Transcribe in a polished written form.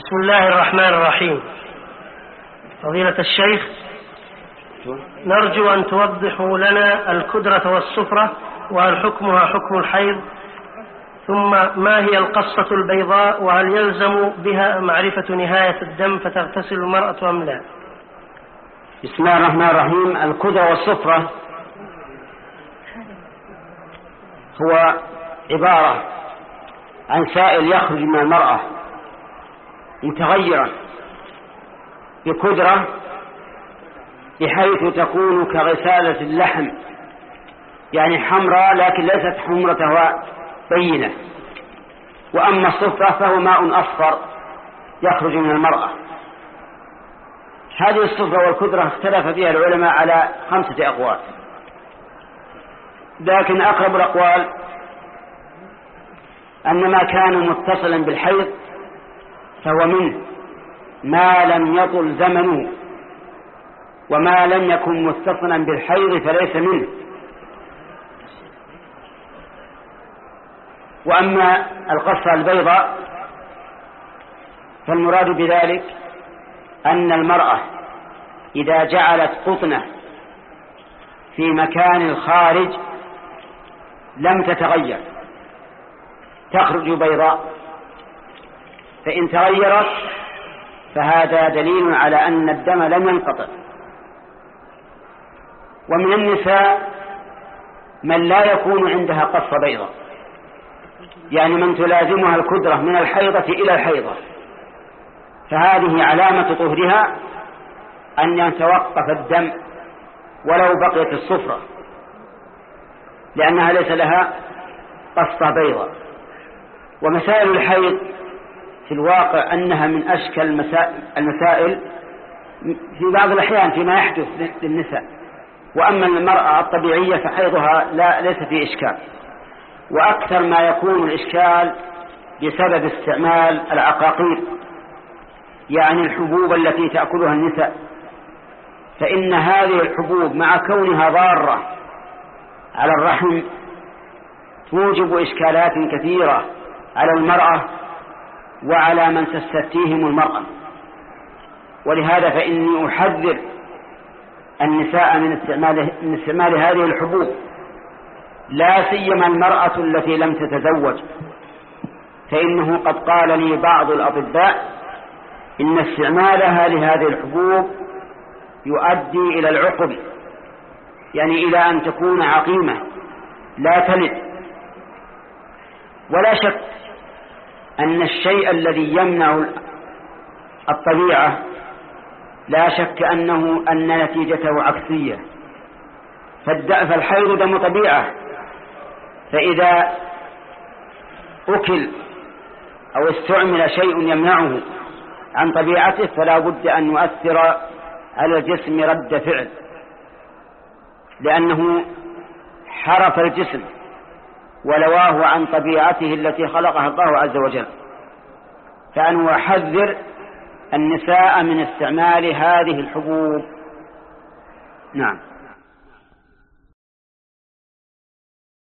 بسم الله الرحمن الرحيم. فضيلة الشيخ، نرجو أن توضحوا لنا الكدرة والصفرة، وهل حكمها حكم الحيض؟ ثم ما هي القصة البيضاء، وهل يلزم بها معرفة نهاية الدم فتغتسل المرأة أم لا؟ بسم الله الرحمن الرحيم. الكدرة والصفرة هو عبارة عن سائل يخرج من المرأة متغيرا بكدرة بحيث تكون كغسالة اللحم، يعني حمراء لكن ليست حمرتها بينة. وأما الصفرة فهو ماء أصفر يخرج من المرأة. هذه الصفرة والكدرة اختلف فيها العلماء على 5 أقوال، لكن أقرب الأقوال أن ما كان متصلا بالحيض فهو منه ما لم يطل زمنه، وما لم يكن متصلا بالحيض فليس منه. وأما القصة البيضاء فالمراد بذلك أن المرأة إذا جعلت قطنة في مكان الخارج لم تتغير تخرج بيضاء، فإن تغيرت فهذا دليل على أن الدم لم ينقطع. ومن النساء من لا يكون عندها قصة بيضاء، يعني من تلازمها الكدرة من الحيضة إلى الحيضة، فهذه علامة طهرها أن يتوقف الدم ولو بقيت الصفرة، لأنها ليس لها قصة بيضاء. ومسائل الحيض في الواقع أنها من أشكل المسائل في بعض الأحيان فيما يحدث للنساء. وأما المرأة الطبيعية فحيضها ليس فيه إشكال، وأكثر ما يكون الإشكال بسبب استعمال العقاقير، يعني الحبوب التي تأكلها النساء، فإن هذه الحبوب مع كونها ضارة على الرحم توجب إشكالات كثيرة على المرأة وعلى من تستفتيهم المرأة. ولهذا فإني أحذر النساء من استعمال هذه الحبوب، لا سيما المرأة التي لم تتزوج، فإنه قد قال لي بعض الأطباء إن استعمالها لهذه الحبوب يؤدي إلى العقم، يعني إلى أن تكون عقيمة لا تلد. ولا شك أن الشيء الذي يمنع الطبيعة لا شك أن نتيجته عكسية. فالحيض دم طبيعة، فإذا أكل أو استعمل شيء يمنعه عن طبيعته فلا بد أن يؤثر على الجسم رد فعل، لأنه حرف الجسم ولواه عن طبيعته التي خلقها الله عز وجل. فأنا أحذر النساء من استعمال هذه الحبوب. نعم.